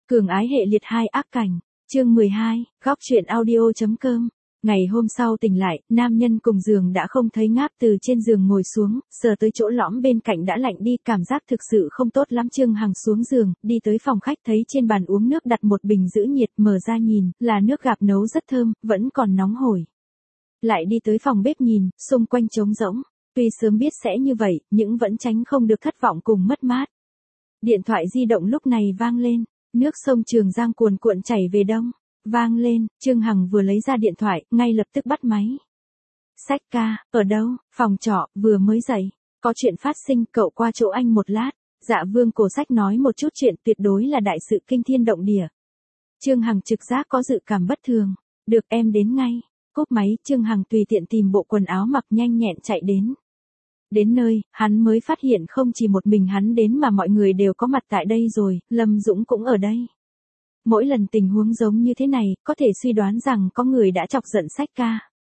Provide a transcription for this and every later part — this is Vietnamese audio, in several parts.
Cường ái hệ liệt 2 ác cảnh, chương 12, góc truyện audio.com. Ngày hôm sau tỉnh lại, nam nhân cùng giường đã không thấy ngáp từ trên giường ngồi xuống, sờ tới chỗ lõm bên cạnh đã lạnh đi, cảm giác thực sự không tốt lắm. Trương Hằng xuống giường, đi tới phòng khách thấy trên bàn uống nước đặt một bình giữ nhiệt, mở ra nhìn, là nước gạp nấu rất thơm, vẫn còn nóng hổi. Lại đi tới phòng bếp nhìn, xung quanh trống rỗng, tuy sớm biết sẽ như vậy, nhưng vẫn tránh không được thất vọng cùng mất mát. Điện thoại di động lúc này vang lên, nước sông Trường Giang cuồn cuộn chảy về đông. Vang lên, Trương Hằng vừa lấy ra điện thoại, ngay lập tức bắt máy. Sách ca, ở đâu? Phòng trọ, vừa mới dậy. Có chuyện phát sinh, cậu qua chỗ anh một lát. Dạ Vương Cổ Sách nói một chút chuyện tuyệt đối là đại sự kinh thiên động địa. Trương Hằng trực giác có dự cảm bất thường. Được, em đến ngay. Cúp máy, Trương Hằng tùy tiện tìm bộ quần áo mặc nhanh nhẹn chạy đến. Đến nơi, hắn mới phát hiện không chỉ một mình hắn đến mà mọi người đều có mặt tại đây rồi, Lâm Dũng cũng ở đây. Mỗi lần tình huống giống như thế này, có thể suy đoán rằng có người đã chọc giận Sách ca.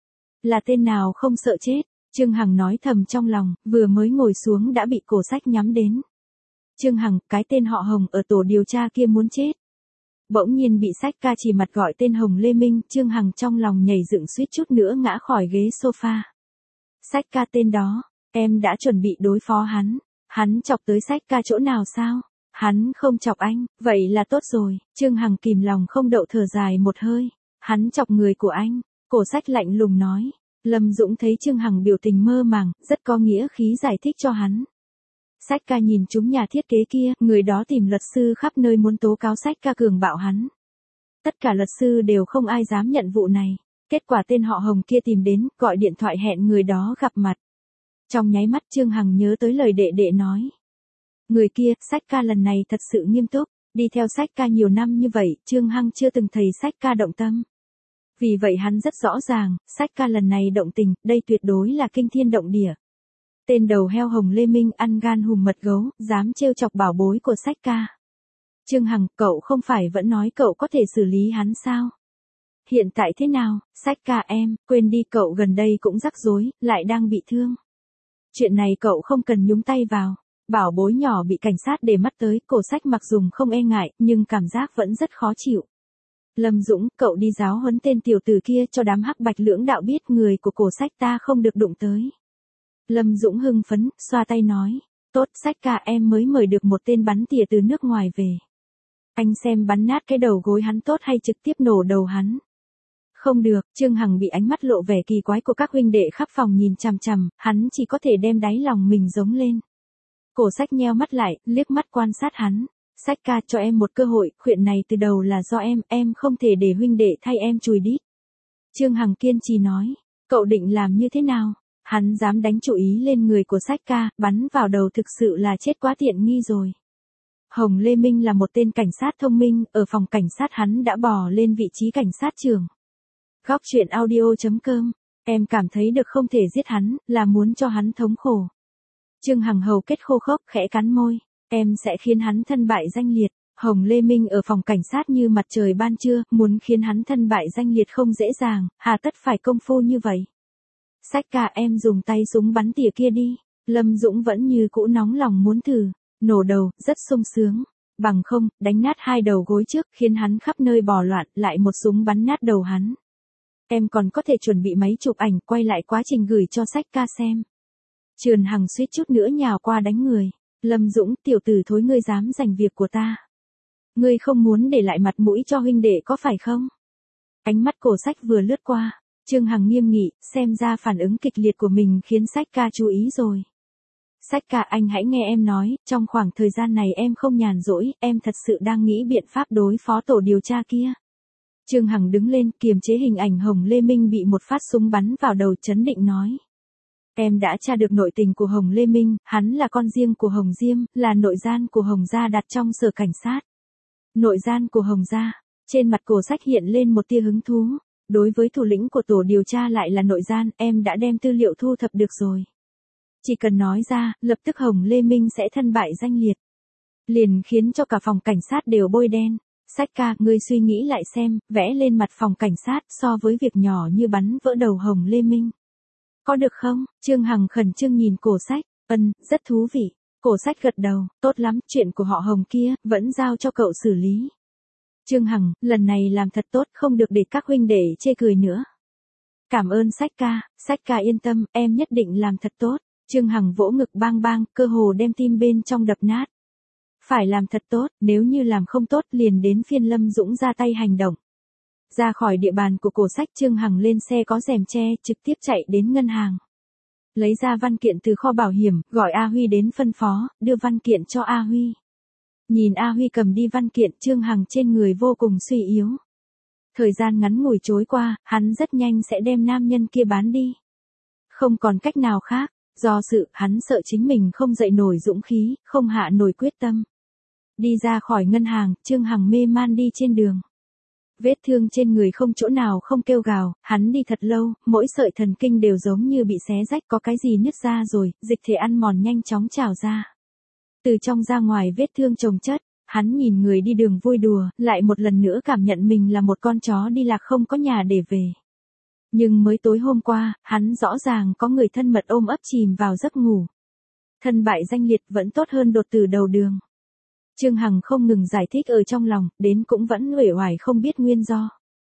Là tên nào không sợ chết, Trương Hằng nói thầm trong lòng, vừa mới ngồi xuống đã bị Cổ Sách nhắm đến. Trương Hằng, cái tên họ Hồng ở tổ điều tra kia muốn chết. Bỗng nhiên bị Sách ca chỉ mặt gọi tên Hồng Lê Minh, Trương Hằng trong lòng nhảy dựng suýt chút nữa ngã khỏi ghế sofa. Sách ca tên đó, em đã chuẩn bị đối phó hắn chọc tới Sách ca chỗ nào sao? Hắn không chọc anh, vậy là tốt rồi. Trương Hằng kìm lòng không đậu thở dài một hơi. Hắn chọc người của anh. Cổ Sách lạnh lùng nói. Lâm Dũng thấy Trương Hằng biểu tình mơ màng, rất có nghĩa khí giải thích cho hắn. Sách ca nhìn chúng nhà thiết kế kia, người đó tìm luật sư khắp nơi muốn tố cáo Sách ca cường bạo hắn. Tất cả luật sư đều không ai dám nhận vụ này. Kết quả tên họ Hồng kia tìm đến, gọi điện thoại hẹn người đó gặp mặt. Trong nháy mắt Trương Hằng nhớ tới lời đệ đệ nói. Người kia, Sách ca lần này thật sự nghiêm túc, đi theo Sách ca nhiều năm như vậy, Trương Hằng chưa từng thấy Sách ca động tâm. Vì vậy hắn rất rõ ràng, Sách ca lần này động tình, đây tuyệt đối là kinh thiên động địa. Tên đầu heo Hồng Lê Minh ăn gan hùm mật gấu, dám trêu chọc bảo bối của Sách ca. Trương Hằng, cậu không phải vẫn nói cậu có thể xử lý hắn sao? Hiện tại thế nào? Sách ca em, quên đi, cậu gần đây cũng rắc rối, lại đang bị thương. Chuyện này cậu không cần nhúng tay vào. Bảo bối nhỏ bị cảnh sát để mắt tới, Cổ Sách mặc dùng không e ngại, nhưng cảm giác vẫn rất khó chịu. Lâm Dũng, cậu đi giáo huấn tên tiểu tử kia cho đám hắc bạch lưỡng đạo biết người của Cổ Sách ta không được đụng tới. Lâm Dũng hưng phấn, xoa tay nói, tốt, Sách ca em mới mời được một tên bắn tỉa từ nước ngoài về. Anh xem bắn nát cái đầu gối hắn tốt hay trực tiếp nổ đầu hắn. Không được, Trương Hằng bị ánh mắt lộ vẻ kỳ quái của các huynh đệ khắp phòng nhìn chằm chằm, hắn chỉ có thể đem đáy lòng mình giống lên. Cổ Sách nheo mắt lại, liếc mắt quan sát hắn. Sách ca, cho em một cơ hội, chuyện này từ đầu là do em không thể để huynh đệ thay em chùi đít. Trương Hằng kiên trì nói, cậu định làm như thế nào? Hắn dám đánh chủ ý lên người của Sách ca, bắn vào đầu thực sự là chết quá tiện nghi rồi. Hồng Lê Minh là một tên cảnh sát thông minh, ở phòng cảnh sát hắn đã bò lên vị trí cảnh sát trưởng. Góc truyện audio.com, em cảm thấy được không thể giết hắn, là muốn cho hắn thống khổ. Trương Hằng hầu kết khô khốc, khẽ cắn môi, em sẽ khiến hắn thân bại danh liệt. Hồng Lê Minh ở phòng cảnh sát như mặt trời ban trưa, muốn khiến hắn thân bại danh liệt không dễ dàng, hà tất phải công phu như vậy. Sách ca, em dùng tay súng bắn tỉa kia đi. Lâm Dũng vẫn như cũ nóng lòng muốn thử, nổ đầu, rất sung sướng. Bằng không, đánh nát hai đầu gối trước, khiến hắn khắp nơi bò loạn, lại một súng bắn nát đầu hắn. Em còn có thể chuẩn bị máy chụp ảnh, quay lại quá trình gửi cho Sách ca xem. Trương Hằng suýt chút nữa nhào qua đánh người. Lâm Dũng, tiểu tử thối, ngươi dám giành việc của ta. Ngươi không muốn để lại mặt mũi cho huynh đệ có phải không? Ánh mắt Cổ Sách vừa lướt qua, Trương Hằng nghiêm nghị, xem ra phản ứng kịch liệt của mình khiến Sách ca chú ý rồi. Sách ca, anh hãy nghe em nói, trong khoảng thời gian này em không nhàn rỗi, em thật sự đang nghĩ biện pháp đối phó tổ điều tra kia. Trương Hằng đứng lên, kiềm chế hình ảnh Hồng Lê Minh bị một phát súng bắn vào đầu, trấn định nói. Em đã tra được nội tình của Hồng Lê Minh, hắn là con riêng của Hồng Diêm, là nội gian của Hồng gia đặt trong sở cảnh sát. Nội gian của Hồng gia, trên mặt Cổ Sách hiện lên một tia hứng thú. Đối với thủ lĩnh của tổ điều tra lại là nội gian, em đã đem tư liệu thu thập được rồi. Chỉ cần nói ra, lập tức Hồng Lê Minh sẽ thân bại danh liệt. Liền khiến cho cả phòng cảnh sát đều bôi đen. Sách ca, ngươi suy nghĩ lại xem, vẽ lên mặt phòng cảnh sát so với việc nhỏ như bắn vỡ đầu Hồng Lê Minh. Có được không? Trương Hằng khẩn trương nhìn Cổ Sách, rất thú vị. Cổ Sách gật đầu, tốt lắm, chuyện của họ Hồng kia, vẫn giao cho cậu xử lý. Trương Hằng, lần này làm thật tốt, không được để các huynh đệ chê cười nữa. Cảm ơn sách ca yên tâm, em nhất định làm thật tốt. Trương Hằng vỗ ngực bang bang, cơ hồ đem tim bên trong đập nát. Phải làm thật tốt, nếu như làm không tốt liền đến phiên Lâm Dũng ra tay hành động. Ra khỏi địa bàn của Cổ Sách, Trương Hằng lên xe có rèm che, trực tiếp chạy đến ngân hàng. Lấy ra văn kiện từ kho bảo hiểm, gọi A Huy đến phân phó, đưa văn kiện cho A Huy. Nhìn A Huy cầm đi văn kiện, Trương Hằng trên người vô cùng suy yếu. Thời gian ngắn ngủi trôi qua, hắn rất nhanh sẽ đem nam nhân kia bán đi. Không còn cách nào khác, do sự, hắn sợ chính mình không dậy nổi dũng khí, không hạ nổi quyết tâm. Đi ra khỏi ngân hàng, Trương Hằng mê man đi trên đường. Vết thương trên người không chỗ nào không kêu gào, hắn đi thật lâu, mỗi sợi thần kinh đều giống như bị xé rách, có cái gì nứt ra rồi, dịch thể ăn mòn nhanh chóng trào ra. Từ trong ra ngoài vết thương chồng chất, hắn nhìn người đi đường vui đùa, lại một lần nữa cảm nhận mình là một con chó đi lạc không có nhà để về. Nhưng mới tối hôm qua, hắn rõ ràng có người thân mật ôm ấp chìm vào giấc ngủ. Thân bại danh liệt vẫn tốt hơn đột tử đầu đường. Trương Hằng không ngừng giải thích ở trong lòng, đến cũng vẫn uể oải không biết nguyên do.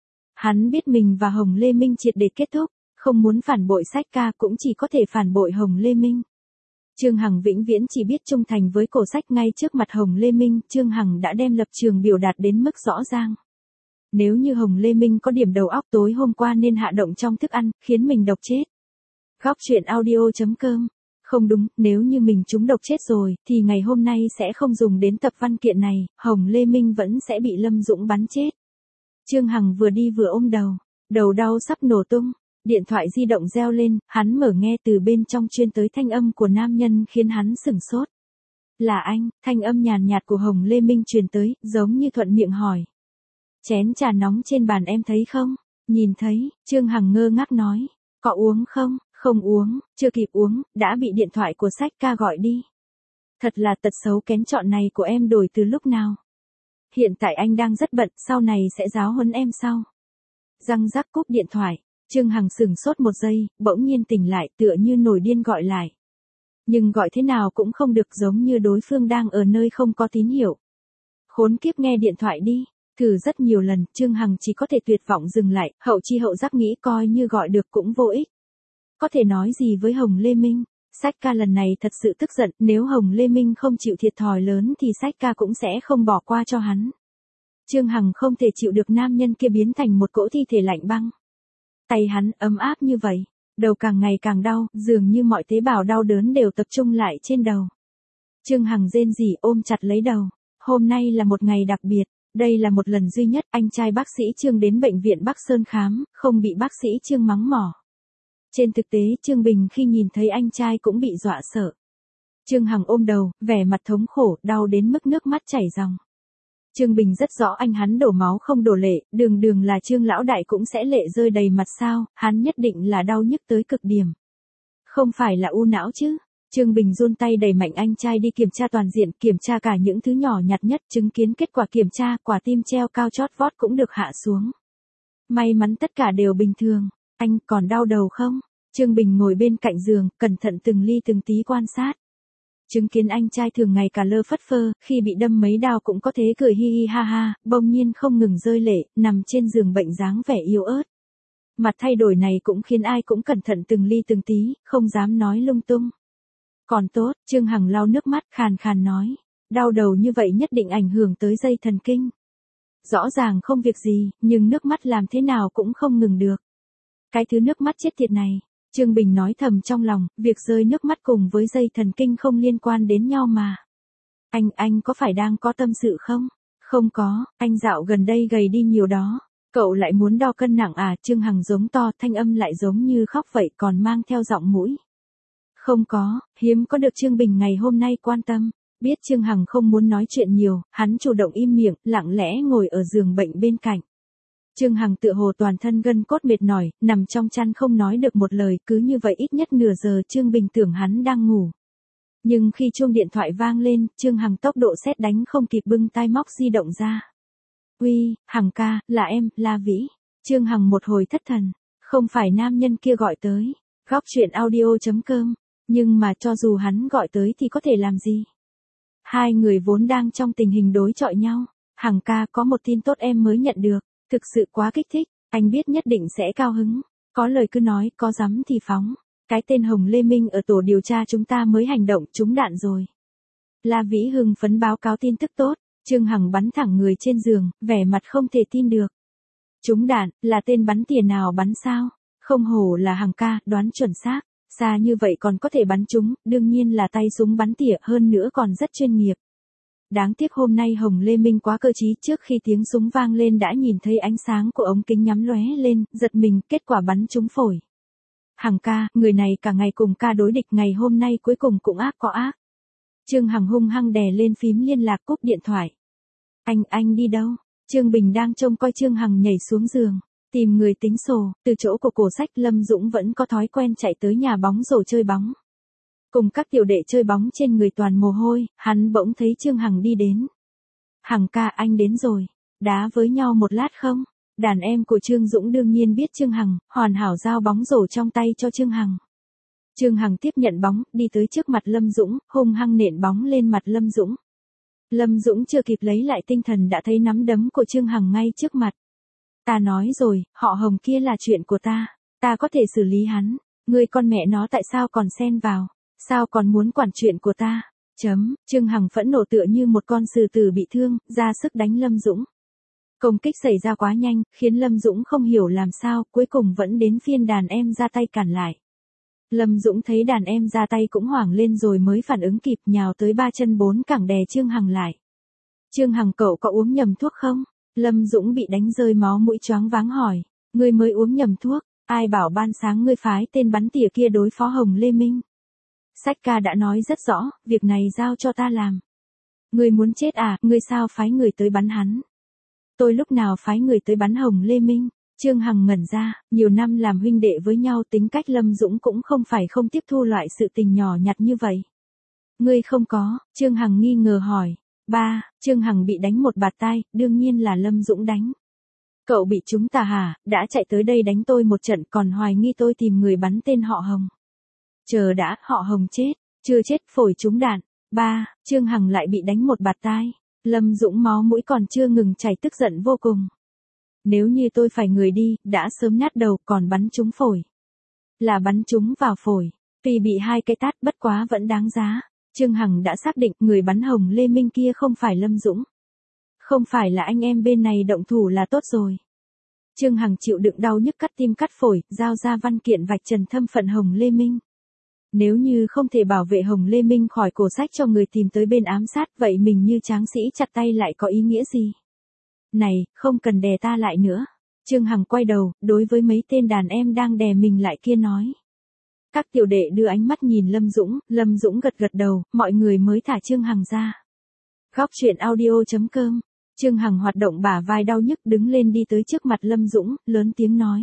Hắn biết mình và Hồng Lê Minh triệt để kết thúc, không muốn phản bội Sách ca cũng chỉ có thể phản bội Hồng Lê Minh. Trương Hằng vĩnh viễn chỉ biết trung thành với Cổ Sách. Ngay trước mặt Hồng Lê Minh, Trương Hằng đã đem lập trường biểu đạt đến mức rõ ràng. Nếu như Hồng Lê Minh có điểm đầu óc tối hôm qua nên hạ động trong thức ăn, khiến mình độc chết. Góc truyện audio.com. Không đúng, nếu như mình trúng độc chết rồi, thì ngày hôm nay sẽ không dùng đến tập văn kiện này, Hồng Lê Minh vẫn sẽ bị Lâm Dũng bắn chết. Trương Hằng vừa đi vừa ôm đầu đau sắp nổ tung. Điện thoại di động reo lên, hắn mở nghe, từ bên trong truyền tới thanh âm của nam nhân khiến hắn sửng sốt. Là anh, thanh âm nhàn nhạt của Hồng Lê Minh truyền tới, giống như thuận miệng hỏi. Chén trà nóng trên bàn em thấy không? Nhìn thấy, Trương Hằng ngơ ngác nói. Có uống không? Không uống, chưa kịp uống, đã bị điện thoại của Sách ca gọi đi. Thật là tật xấu kén chọn này của em đổi từ lúc nào. Hiện tại anh đang rất bận, sau này sẽ giáo huấn em sau. Răng rắc cúp điện thoại, Trương Hằng sửng sốt một giây, bỗng nhiên tỉnh lại tựa như nổi điên gọi lại. Nhưng gọi thế nào cũng không được, giống như đối phương đang ở nơi không có tín hiệu. Khốn kiếp, nghe điện thoại đi. Thử rất nhiều lần, Trương Hằng chỉ có thể tuyệt vọng dừng lại, hậu chi hậu giác nghĩ coi như gọi được cũng vô ích. Có thể nói gì với Hồng Lê Minh? Sách ca lần này thật sự tức giận, nếu Hồng Lê Minh không chịu thiệt thòi lớn thì Sách ca cũng sẽ không bỏ qua cho hắn. Trương Hằng không thể chịu được nam nhân kia biến thành một cỗ thi thể lạnh băng. Tay hắn ấm áp như vậy, đầu càng ngày càng đau, dường như mọi tế bào đau đớn đều tập trung lại trên đầu. Trương Hằng rên rỉ ôm chặt lấy đầu. Hôm nay là một ngày đặc biệt, đây là một lần duy nhất anh trai bác sĩ Trương đến bệnh viện Bắc Sơn khám, không bị bác sĩ Trương mắng mỏ. Trên thực tế, Trương Bình khi nhìn thấy anh trai cũng bị dọa sợ. Trương Hằng ôm đầu, vẻ mặt thống khổ, đau đến mức nước mắt chảy ròng. Trương Bình rất rõ anh hắn đổ máu không đổ lệ, đường đường là Trương lão đại cũng sẽ lệ rơi đầy mặt sao, hắn nhất định là đau nhức tới cực điểm. Không phải là u não chứ? Trương Bình run tay đẩy mạnh anh trai đi kiểm tra toàn diện, kiểm tra cả những thứ nhỏ nhặt nhất, chứng kiến kết quả kiểm tra, quả tim treo cao chót vót cũng được hạ xuống. May mắn tất cả đều bình thường. Anh còn đau đầu không? Trương Bình ngồi bên cạnh giường, cẩn thận từng ly từng tí quan sát. Chứng kiến anh trai thường ngày cả lơ phất phơ, khi bị đâm mấy đao cũng có thế cười hi hi ha ha, bỗng nhiên không ngừng rơi lệ, nằm trên giường bệnh dáng vẻ yếu ớt. Mặt thay đổi này cũng khiến ai cũng cẩn thận từng ly từng tí, không dám nói lung tung. Còn tốt, Trương Hằng lau nước mắt khàn khàn nói. Đau đầu như vậy nhất định ảnh hưởng tới dây thần kinh. Rõ ràng không việc gì, nhưng nước mắt làm thế nào cũng không ngừng được. Cái thứ nước mắt chết tiệt này. Trương Bình nói thầm trong lòng, việc rơi nước mắt cùng với dây thần kinh không liên quan đến nhau mà. Anh có phải đang có tâm sự không? Không có, anh dạo gần đây gầy đi nhiều đó. Cậu lại muốn đo cân nặng à? Trương Hằng giống to, thanh âm lại giống như khóc vậy, còn mang theo giọng mũi. Không có, hiếm có được Trương Bình ngày hôm nay quan tâm. Biết Trương Hằng không muốn nói chuyện nhiều, hắn chủ động im miệng, lặng lẽ ngồi ở giường bệnh bên cạnh. Trương Hằng tựa hồ toàn thân gân cốt mệt mỏi, nằm trong chăn không nói được một lời, cứ như vậy ít nhất nửa giờ Trương Bình tưởng hắn đang ngủ. Nhưng khi chuông điện thoại vang lên, Trương Hằng tốc độ sét đánh không kịp bưng tai móc di động ra. Uy, Hằng ca, là em, La Vĩ. Trương Hằng một hồi thất thần, không phải nam nhân kia gọi tới. Góc truyện audio.com, nhưng mà cho dù hắn gọi tới thì có thể làm gì? Hai người vốn đang trong tình hình đối chọi nhau. Hằng ca, có một tin tốt em mới nhận được, thực sự quá kích thích, anh biết nhất định sẽ cao hứng. Có lời cứ nói, có dám thì phóng. Cái tên Hồng Lê Minh ở tổ điều tra chúng ta mới hành động trúng đạn rồi. La Vĩ hưng phấn báo cáo tin tức tốt, Trương Hằng bắn thẳng người trên giường, vẻ mặt không thể tin được. Trúng đạn, là tên bắn tỉa nào bắn sao? Không hổ là Hằng ca, đoán chuẩn xác. Xa như vậy còn có thể bắn trúng, đương nhiên là tay súng bắn tỉa, hơn nữa còn rất chuyên nghiệp. Đáng tiếc hôm nay Hồng Lê Minh quá cơ trí, trước khi tiếng súng vang lên đã nhìn thấy ánh sáng của ống kính nhắm lóe lên, giật mình, kết quả bắn trúng phổi. Hằng ca, người này cả ngày cùng ca đối địch, ngày hôm nay cuối cùng cũng ác có ác. Trương Hằng hung hăng đè lên phím liên lạc, cúp điện thoại. Anh đi đâu? Trương Bình đang trông coi Trương Hằng nhảy xuống giường, tìm người tính sổ, từ chỗ của cổ sách Lâm Dũng vẫn có thói quen chạy tới nhà bóng rổ chơi bóng. Cùng các tiểu đệ chơi bóng trên người toàn mồ hôi, hắn bỗng thấy Trương Hằng đi đến. Hằng ca, anh đến rồi, đá với nhau một lát không? Đàn em của Trương Dũng đương nhiên biết Trương Hằng, hoàn hảo giao bóng rổ trong tay cho Trương Hằng. Trương Hằng tiếp nhận bóng, đi tới trước mặt Lâm Dũng, hung hăng nện bóng lên mặt Lâm Dũng. Lâm Dũng chưa kịp lấy lại tinh thần đã thấy nắm đấm của Trương Hằng ngay trước mặt. Ta nói rồi, họ Hồng kia là chuyện của ta có thể xử lý hắn, ngươi con mẹ nó tại sao còn xen vào, sao còn muốn quản chuyện của ta? Trương Hằng phẫn nộ tựa như một con sư tử bị thương, ra sức đánh Lâm Dũng. Công kích xảy ra quá nhanh, khiến Lâm Dũng không hiểu làm sao, cuối cùng vẫn đến phiên đàn em ra tay cản lại. Lâm Dũng thấy đàn em ra tay cũng hoảng lên rồi mới phản ứng kịp, nhào tới 3 chân 4 cẳng đè Trương Hằng lại. Trương Hằng, cậu có uống nhầm thuốc không? Lâm Dũng bị đánh rơi máu mũi choáng váng hỏi. Ngươi mới uống nhầm thuốc, ai bảo ban sáng ngươi phái tên bắn tỉa kia đối phó Hồng Lê Minh? Sách ca đã nói rất rõ, việc này giao cho ta làm. Ngươi muốn chết à, ngươi sao phái người tới bắn hắn? Tôi lúc nào phái người tới bắn Hồng Lê Minh? Trương Hằng ngẩn ra, nhiều năm làm huynh đệ với nhau, tính cách Lâm Dũng cũng không phải không tiếp thu loại sự tình nhỏ nhặt như vậy. Ngươi không có, Trương Hằng nghi ngờ hỏi. Ba, Trương Hằng bị đánh một bạt tai, đương nhiên là Lâm Dũng đánh. Cậu bị chúng ta hả, đã chạy tới đây đánh tôi một trận còn hoài nghi tôi tìm người bắn tên họ Hồng. Chờ đã, họ Hồng chết, chưa chết, phổi trúng đạn. Ba, Trương Hằng lại bị đánh một bạt tai. Lâm Dũng máu mũi còn chưa ngừng chảy, tức giận vô cùng. Nếu như tôi phải người đi, đã sớm nát đầu, còn bắn trúng phổi. Là bắn trúng vào phổi, tuy bị 2 cái tát bất quá vẫn đáng giá. Trương Hằng đã xác định người bắn Hồng Lê Minh kia không phải Lâm Dũng. Không phải là anh em bên này động thủ là tốt rồi. Trương Hằng chịu đựng đau nhức cắt tim cắt phổi, giao ra văn kiện vạch trần thân phận Hồng Lê Minh. Nếu như không thể bảo vệ Hồng Lê Minh khỏi cổ sách cho người tìm tới bên ám sát, vậy mình như tráng sĩ chặt tay lại có ý nghĩa gì? Này, không cần đè ta lại nữa. Trương Hằng quay đầu, đối với mấy tên đàn em đang đè mình lại kia nói. Các tiểu đệ đưa ánh mắt nhìn Lâm Dũng gật gật đầu, mọi người mới thả Trương Hằng ra. Góc truyện audio.com. Trương Hằng hoạt động bả vai đau nhức đứng lên đi tới trước mặt Lâm Dũng, lớn tiếng nói.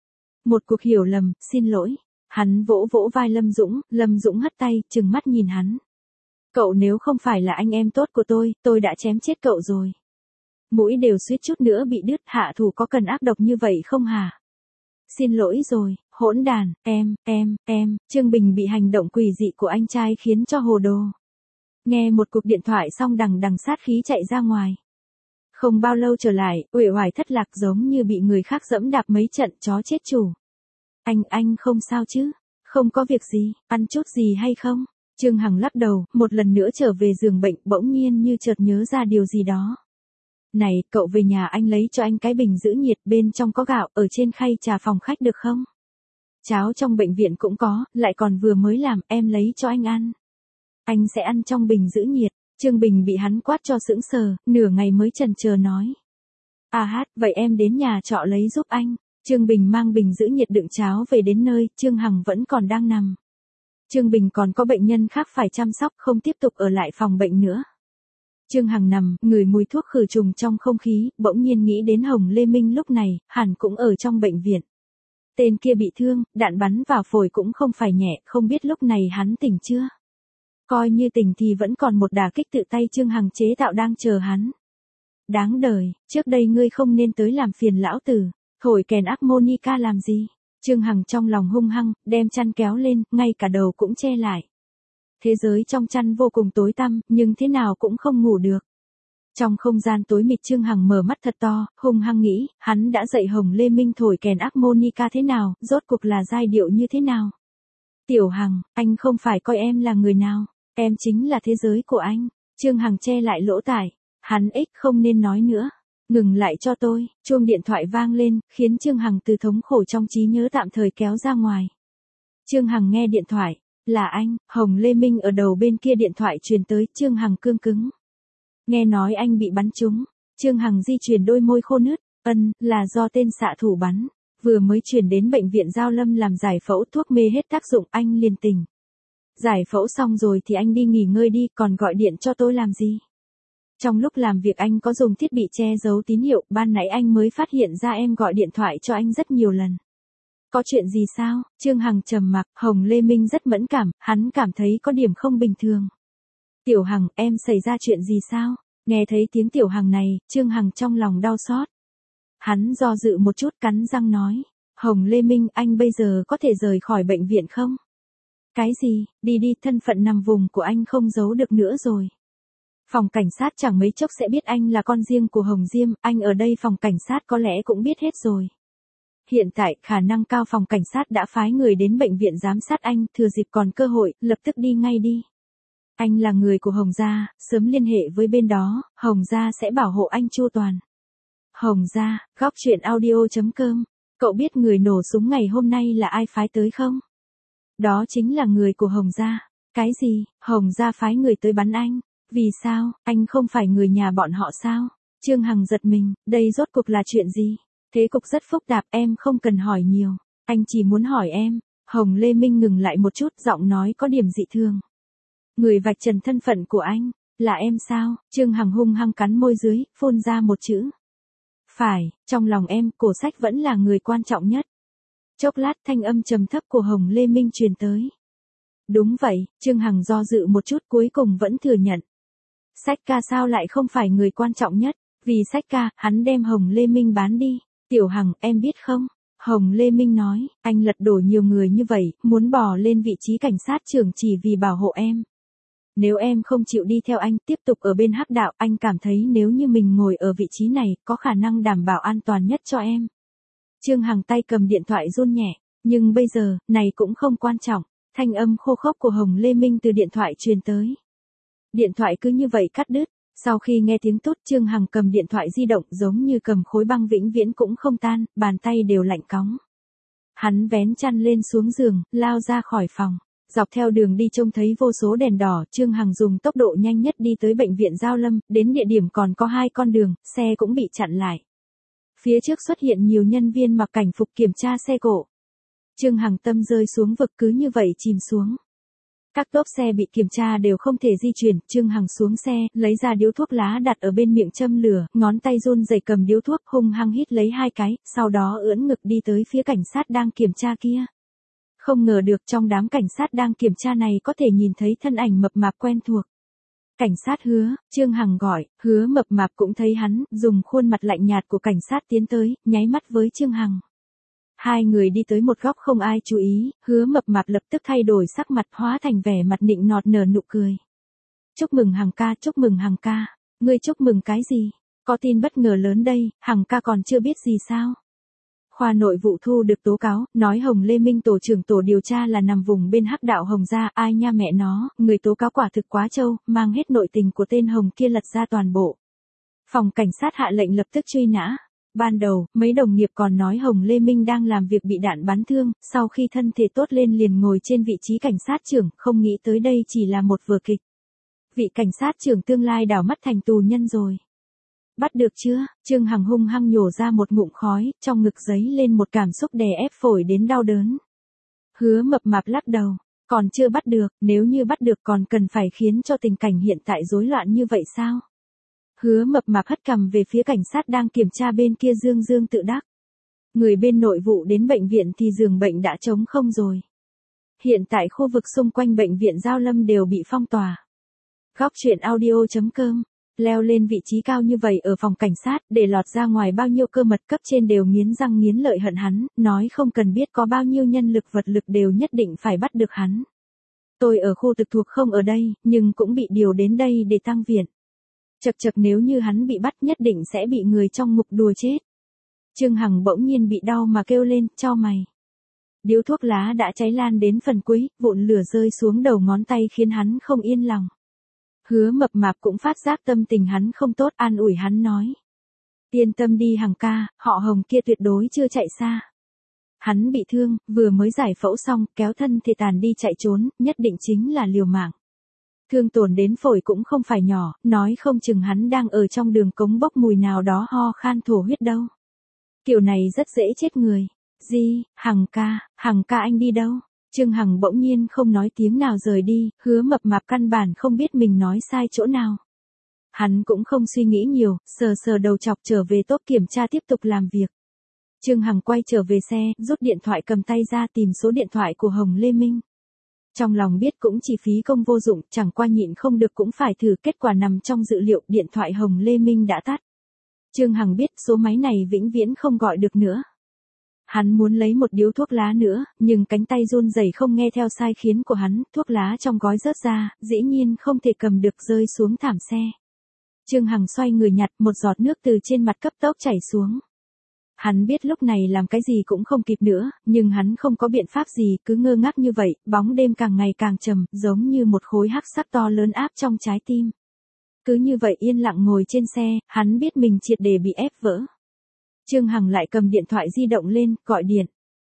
Một cuộc hiểu lầm, xin lỗi. Hắn vỗ vỗ vai Lâm Dũng hất tay, trừng mắt nhìn hắn. Cậu nếu không phải là anh em tốt của tôi đã chém chết cậu rồi. Mũi đều suýt chút nữa bị đứt, hạ thủ có cần ác độc như vậy không hả? Xin lỗi rồi, hỗn đàn, em, Trương Bình bị hành động quỷ dị của anh trai khiến cho hồ đồ. Nghe một cuộc điện thoại xong đằng sát khí chạy ra ngoài. Không bao lâu trở lại, uể oải thất lạc giống như bị người khác dẫm đạp mấy trận, chó chết chủ. Anh không sao chứ? Không có việc gì, ăn chút gì hay không? Trương Hằng lắc đầu, một lần nữa trở về giường bệnh, bỗng nhiên như chợt nhớ ra điều gì đó. Này, cậu về nhà anh lấy cho anh cái bình giữ nhiệt, bên trong có gạo, ở trên khay trà phòng khách được không? Cháo trong bệnh viện cũng có, lại còn vừa mới làm, em lấy cho anh ăn. Anh sẽ ăn trong bình giữ nhiệt. Trương Bình bị hắn quát cho sững sờ, nửa ngày mới chần chờ nói. Vậy em đến nhà trọ lấy giúp anh. Trương Bình mang bình giữ nhiệt đựng cháo về đến nơi, Trương Hằng vẫn còn đang nằm. Trương Bình còn có bệnh nhân khác phải chăm sóc, không tiếp tục ở lại phòng bệnh nữa. Trương Hằng nằm, ngửi mùi thuốc khử trùng trong không khí, bỗng nhiên nghĩ đến Hồng Lê Minh lúc này, hẳn cũng ở trong bệnh viện. Tên kia bị thương, đạn bắn vào phổi cũng không phải nhẹ, không biết lúc này hắn tỉnh chưa? Coi như tỉnh thì vẫn còn một đả kích tự tay Trương Hằng chế tạo đang chờ hắn. Đáng đời, trước đây ngươi không nên tới làm phiền lão tử, thổi kèn harmonica làm gì? Trương Hằng trong lòng hung hăng, đem chăn kéo lên, ngay cả đầu cũng che lại. Thế giới trong chăn vô cùng tối tăm, nhưng thế nào cũng không ngủ được. Trong không gian tối mịt Trương Hằng mở mắt thật to, hung hăng nghĩ, hắn đã dạy Hồng Lê Minh thổi kèn harmonica thế nào, rốt cuộc là giai điệu như thế nào. Tiểu Hằng, anh không phải coi em là người nào, em chính là thế giới của anh. Trương Hằng che lại lỗ tai, hắn không nên nói nữa. Ngừng lại cho tôi, chuông điện thoại vang lên, khiến Trương Hằng từ thống khổ trong trí nhớ tạm thời kéo ra ngoài. Trương Hằng nghe điện thoại, là anh, Hồng Lê Minh ở đầu bên kia điện thoại truyền tới, Trương Hằng cương cứng. Nghe nói anh bị bắn trúng, Trương Hằng di chuyển đôi môi khô nứt, là do tên xạ thủ bắn, vừa mới chuyển đến bệnh viện Giao Lâm làm giải phẫu thuốc mê hết tác dụng anh liền tỉnh. Giải phẫu xong rồi thì anh đi nghỉ ngơi đi, còn gọi điện cho tôi làm gì? Trong lúc làm việc anh có dùng thiết bị che giấu tín hiệu, ban nãy anh mới phát hiện ra em gọi điện thoại cho anh rất nhiều lần. Có chuyện gì sao? Trương Hằng trầm mặc, Hồng Lê Minh rất mẫn cảm, hắn cảm thấy có điểm không bình thường. Tiểu Hằng, em xảy ra chuyện gì sao? Nghe thấy tiếng Tiểu Hằng này, Trương Hằng trong lòng đau xót. Hắn do dự một chút cắn răng nói, Hồng Lê Minh, anh bây giờ có thể rời khỏi bệnh viện không? Cái gì, đi đi, thân phận nằm vùng của anh không giấu được nữa rồi. Phòng cảnh sát chẳng mấy chốc sẽ biết anh là con riêng của Hồng Diêm, anh ở đây phòng cảnh sát có lẽ cũng biết hết rồi. Hiện tại, khả năng cao phòng cảnh sát đã phái người đến bệnh viện giám sát anh, thừa dịp còn cơ hội, lập tức đi ngay đi. Anh là người của Hồng gia, sớm liên hệ với bên đó, Hồng gia sẽ bảo hộ anh chu toàn. Hồng gia, góc truyện audio.com, cậu biết người nổ súng ngày hôm nay là ai phái tới không? Đó chính là người của Hồng gia. Cái gì, Hồng gia phái người tới bắn anh? Vì sao, anh không phải người nhà bọn họ sao? Trương Hằng giật mình, đây rốt cuộc là chuyện gì? Thế cục rất phức tạp, em không cần hỏi nhiều. Anh chỉ muốn hỏi em. Hồng Lê Minh ngừng lại một chút, giọng nói có điểm dị thường. Người vạch trần thân phận của anh, là em sao? Trương Hằng hung hăng cắn môi dưới, phun ra một chữ. Phải, trong lòng em, Cổ Sách vẫn là người quan trọng nhất. Chốc lát thanh âm trầm thấp của Hồng Lê Minh truyền tới. Đúng vậy, Trương Hằng do dự một chút cuối cùng vẫn thừa nhận. Sách ca sao lại không phải người quan trọng nhất, vì Sách ca, hắn đem Hồng Lê Minh bán đi. Tiểu Hằng, em biết không? Hồng Lê Minh nói, anh lật đổ nhiều người như vậy, muốn bò lên vị trí cảnh sát trưởng chỉ vì bảo hộ em. Nếu em không chịu đi theo anh, tiếp tục ở bên hắc đạo, anh cảm thấy nếu như mình ngồi ở vị trí này, có khả năng đảm bảo an toàn nhất cho em. Trương Hằng tay cầm điện thoại run nhẹ, nhưng bây giờ, này cũng không quan trọng. Thanh âm khô khốc của Hồng Lê Minh từ điện thoại truyền tới. Điện thoại cứ như vậy cắt đứt. Sau khi nghe tiếng tốt, Trương Hằng cầm điện thoại di động giống như cầm khối băng vĩnh viễn cũng không tan, bàn tay đều lạnh cóng. Hắn vén chăn lên xuống giường, lao ra khỏi phòng. Dọc theo đường đi trông thấy vô số đèn đỏ, Trương Hằng dùng tốc độ nhanh nhất đi tới bệnh viện Giao Lâm, đến địa điểm còn có 2 con đường, xe cũng bị chặn lại. Phía trước xuất hiện nhiều nhân viên mặc cảnh phục kiểm tra xe cộ. Trương Hằng tâm rơi xuống vực cứ như vậy chìm xuống. Các tốp xe bị kiểm tra đều không thể di chuyển, Trương Hằng xuống xe, lấy ra điếu thuốc lá đặt ở bên miệng châm lửa, ngón tay run rẩy cầm điếu thuốc hung hăng hít lấy 2 cái, sau đó ưỡn ngực đi tới phía cảnh sát đang kiểm tra kia. Không ngờ được trong đám cảnh sát đang kiểm tra này có thể nhìn thấy thân ảnh mập mạp quen thuộc. Cảnh sát Hứa, Trương Hằng gọi, Hứa mập mạp cũng thấy hắn, dùng khuôn mặt lạnh nhạt của cảnh sát tiến tới, nháy mắt với Trương Hằng. 2 người đi tới một góc không ai chú ý, Hứa mập mạp lập tức thay đổi sắc mặt hóa thành vẻ mặt nịnh nọt nở nụ cười. Chúc mừng Hằng ca, chúc mừng Hằng ca. Ngươi chúc mừng cái gì? Có tin bất ngờ lớn đây, Hằng ca còn chưa biết gì sao? Khoa nội vụ thu được tố cáo, nói Hồng Lê Minh tổ trưởng tổ điều tra là nằm vùng bên hắc đạo Hồng gia, ai nha mẹ nó, người tố cáo quả thực quá trâu, mang hết nội tình của tên Hồng kia lật ra toàn bộ. Phòng cảnh sát hạ lệnh lập tức truy nã. Ban đầu, mấy đồng nghiệp còn nói Hồng Lê Minh đang làm việc bị đạn bắn thương, sau khi thân thể tốt lên liền ngồi trên vị trí cảnh sát trưởng, không nghĩ tới đây chỉ là một vở kịch. Vị cảnh sát trưởng tương lai đảo mắt thành tù nhân rồi. Bắt được chưa? Trương Hằng hung hăng nhổ ra một ngụm khói, trong ngực dấy lên một cảm xúc đè ép phổi đến đau đớn. Hứa mập mạp lắc đầu, còn chưa bắt được, nếu như bắt được còn cần phải khiến cho tình cảnh hiện tại rối loạn như vậy sao? Hứa mập mạp hất cằm về phía cảnh sát đang kiểm tra bên kia dương dương tự đắc. Người bên nội vụ đến bệnh viện thì giường bệnh đã trống không rồi. Hiện tại khu vực xung quanh bệnh viện Giao Lâm đều bị phong tỏa. Góc truyện audio.com, leo lên vị trí cao như vậy ở phòng cảnh sát, để lọt ra ngoài bao nhiêu cơ mật cấp trên đều nghiến răng nghiến lợi hận hắn, nói không cần biết có bao nhiêu nhân lực vật lực đều nhất định phải bắt được hắn. Tôi ở khu trực thuộc không ở đây, nhưng cũng bị điều đến đây để tăng viện. Chậc chậc, nếu như hắn bị bắt nhất định sẽ bị người trong ngục đùa chết. Trương Hằng bỗng nhiên bị đau mà kêu lên, chau mày. Điếu thuốc lá đã cháy lan đến phần cuối, vụn lửa rơi xuống đầu ngón tay khiến hắn không yên lòng. Hứa Mập Mạp cũng phát giác tâm tình hắn không tốt, an ủi hắn nói. Yên tâm đi Hằng ca, họ Hồng kia tuyệt đối chưa chạy xa. Hắn bị thương, vừa mới giải phẫu xong, kéo thân thể tàn đi chạy trốn, nhất định chính là liều mạng. Thương tổn đến phổi cũng không phải nhỏ, nói không chừng hắn đang ở trong đường cống bốc mùi nào đó ho khan thổ huyết đâu. Kiểu này rất dễ chết người. Gì, Hằng ca anh đi đâu? Trương Hằng bỗng nhiên không nói tiếng nào rời đi, Hứa Mập Mạp căn bản không biết mình nói sai chỗ nào. Hắn cũng không suy nghĩ nhiều, sờ sờ đầu chọc trở về tốp kiểm tra tiếp tục làm việc. Trương Hằng quay trở về xe, rút điện thoại cầm tay ra tìm số điện thoại của Hồng Lê Minh. Trong lòng biết cũng chỉ phí công vô dụng, chẳng qua nhịn không được cũng phải thử, kết quả nằm trong dự liệu, điện thoại Hồng Lê Minh đã tắt. Trương Hằng biết số máy này vĩnh viễn không gọi được nữa. Hắn muốn lấy một điếu thuốc lá nữa, nhưng cánh tay run rẩy không nghe theo sai khiến của hắn, thuốc lá trong gói rớt ra, dĩ nhiên không thể cầm được, rơi xuống thảm xe. Trương Hằng xoay người nhặt, một giọt nước từ trên mặt cấp tốc chảy xuống. Hắn biết lúc này làm cái gì cũng không kịp nữa, nhưng hắn không có biện pháp gì, cứ ngơ ngác như vậy, bóng đêm càng ngày càng trầm, giống như một khối hắc sắc to lớn áp trong trái tim. Cứ như vậy yên lặng ngồi trên xe, hắn biết mình triệt để bị ép vỡ. Trương Hằng lại cầm điện thoại di động lên, gọi điện.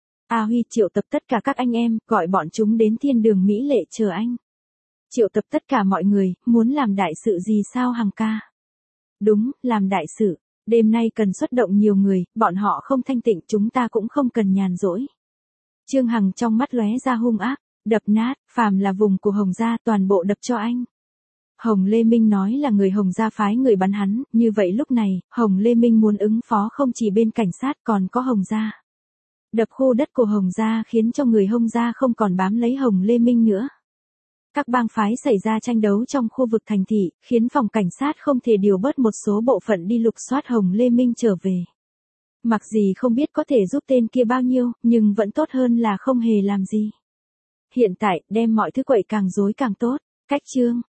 A Huy, triệu tập tất cả các anh em, gọi bọn chúng đến thiên đường Mỹ Lệ chờ anh. Triệu tập tất cả mọi người, muốn làm đại sự gì sao Hằng ca? Đúng, làm đại sự. Đêm nay cần xuất động nhiều người, bọn họ không thanh tịnh, chúng ta cũng không cần nhàn rỗi. Trương Hằng trong mắt lóe ra hung ác, đập nát, phàm là vùng của Hồng gia toàn bộ đập cho anh. Hồng Lê Minh nói là người Hồng gia phái người bắn hắn, như vậy lúc này, Hồng Lê Minh muốn ứng phó không chỉ bên cảnh sát còn có Hồng gia. Đập khu đất của Hồng gia khiến cho người Hồng gia không còn bám lấy Hồng Lê Minh nữa. Các bang phái xảy ra tranh đấu trong khu vực thành thị, khiến phòng cảnh sát không thể điều bớt một số bộ phận đi lục soát Hồng Lê Minh trở về. Mặc gì không biết có thể giúp tên kia bao nhiêu, nhưng vẫn tốt hơn là không hề làm gì. Hiện tại, đem mọi thứ quậy càng rối càng tốt. Cách chương